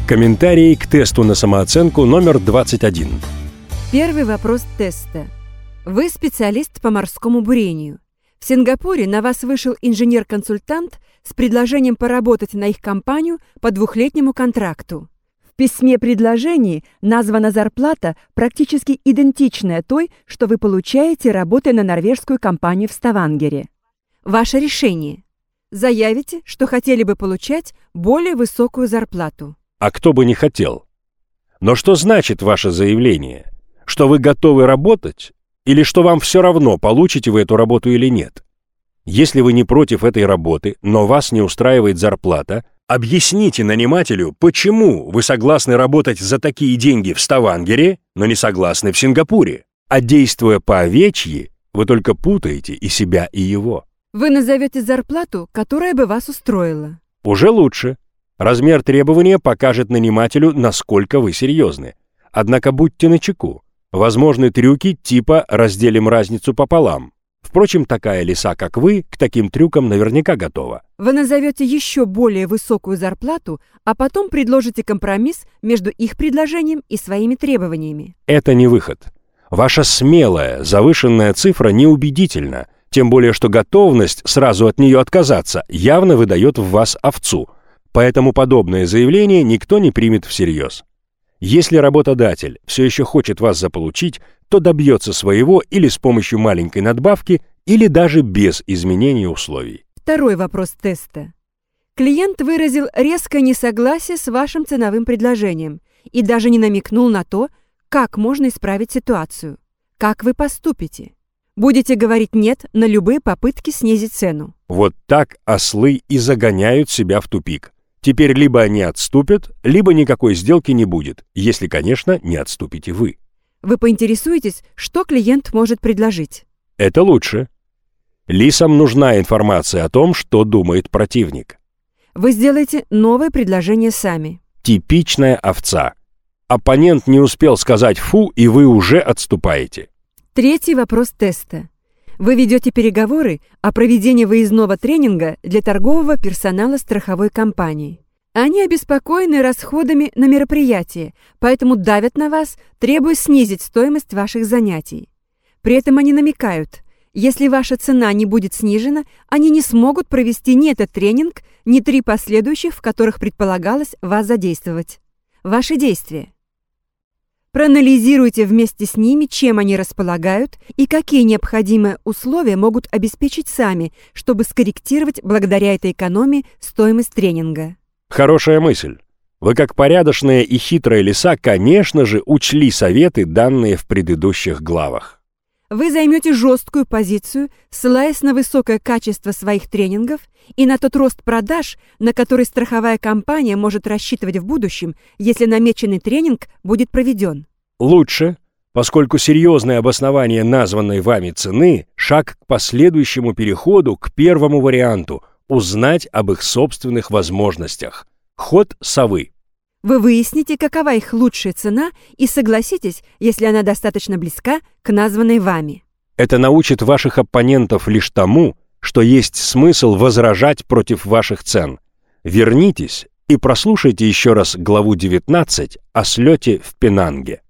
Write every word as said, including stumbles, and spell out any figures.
Комментарии к тесту на самооценку номер двадцать один. Первый вопрос теста. Вы специалист по морскому бурению. В Сингапуре на вас вышел инженер-консультант с предложением поработать на их компанию по двухлетнему контракту. В письме предложений названа зарплата, практически идентичная той, что вы получаете, работая на норвежскую компанию в Ставангере. Ваше решение. Заявите, что хотели бы получать более высокую зарплату. А кто бы не хотел? Но что значит ваше заявление? Что вы готовы работать? Или что вам все равно, получите вы эту работу или нет? Если вы не против этой работы, но вас не устраивает зарплата, объясните нанимателю, почему вы согласны работать за такие деньги в Ставангере, но не согласны в Сингапуре. А действуя по овечьи, вы только путаете и себя, и его. Вы назовете зарплату, которая бы вас устроила. Уже лучше. Размер требования покажет нанимателю, насколько вы серьезны. Однако будьте начеку. Возможны трюки типа «разделим разницу пополам». Впрочем, такая лиса, как вы, к таким трюкам наверняка готова. Вы назовете еще более высокую зарплату, а потом предложите компромисс между их предложением и своими требованиями. Это не выход. Ваша смелая, завышенная цифра неубедительна, тем более что готовность сразу от нее отказаться явно выдает в вас овцу. Поэтому подобное заявление никто не примет всерьез. Если работодатель все еще хочет вас заполучить, то добьется своего или с помощью маленькой надбавки, или даже без изменения условий. Второй вопрос теста. Клиент выразил резкое несогласие с вашим ценовым предложением и даже не намекнул на то, как можно исправить ситуацию. Как вы поступите? Будете говорить «нет» на любые попытки снизить цену. Вот так ослы и загоняют себя в тупик. Теперь либо они отступят, либо никакой сделки не будет, если, конечно, не отступите вы. Вы поинтересуетесь, что клиент может предложить. Это лучше. Лисам нужна информация о том, что думает противник. Вы сделаете новое предложение сами. Типичная овца. Оппонент не успел сказать «фу», и вы уже отступаете. Третий вопрос теста. Вы ведете переговоры о проведении выездного тренинга для торгового персонала страховой компании. Они обеспокоены расходами на мероприятие, поэтому давят на вас, требуя снизить стоимость ваших занятий. При этом они намекают, если ваша цена не будет снижена, они не смогут провести ни этот тренинг, ни три последующих, в которых предполагалось вас задействовать. Ваши действия. Проанализируйте вместе с ними, чем они располагают и какие необходимые условия могут обеспечить сами, чтобы скорректировать благодаря этой экономии стоимость тренинга. Хорошая мысль. Вы, как порядочная и хитрая лиса, конечно же, учли советы, данные в предыдущих главах. Вы займете жесткую позицию, ссылаясь на высокое качество своих тренингов и на тот рост продаж, на который страховая компания может рассчитывать в будущем, если намеченный тренинг будет проведен. Лучше, поскольку серьезное обоснование названной вами цены – шаг к последующему переходу к первому варианту – узнать об их собственных возможностях. Ход совы. Вы выясните, какова их лучшая цена, и согласитесь, если она достаточно близка к названной вами. Это научит ваших оппонентов лишь тому, что есть смысл возражать против ваших цен. Вернитесь и прослушайте еще раз главу девятнадцать о слете в Пенанге.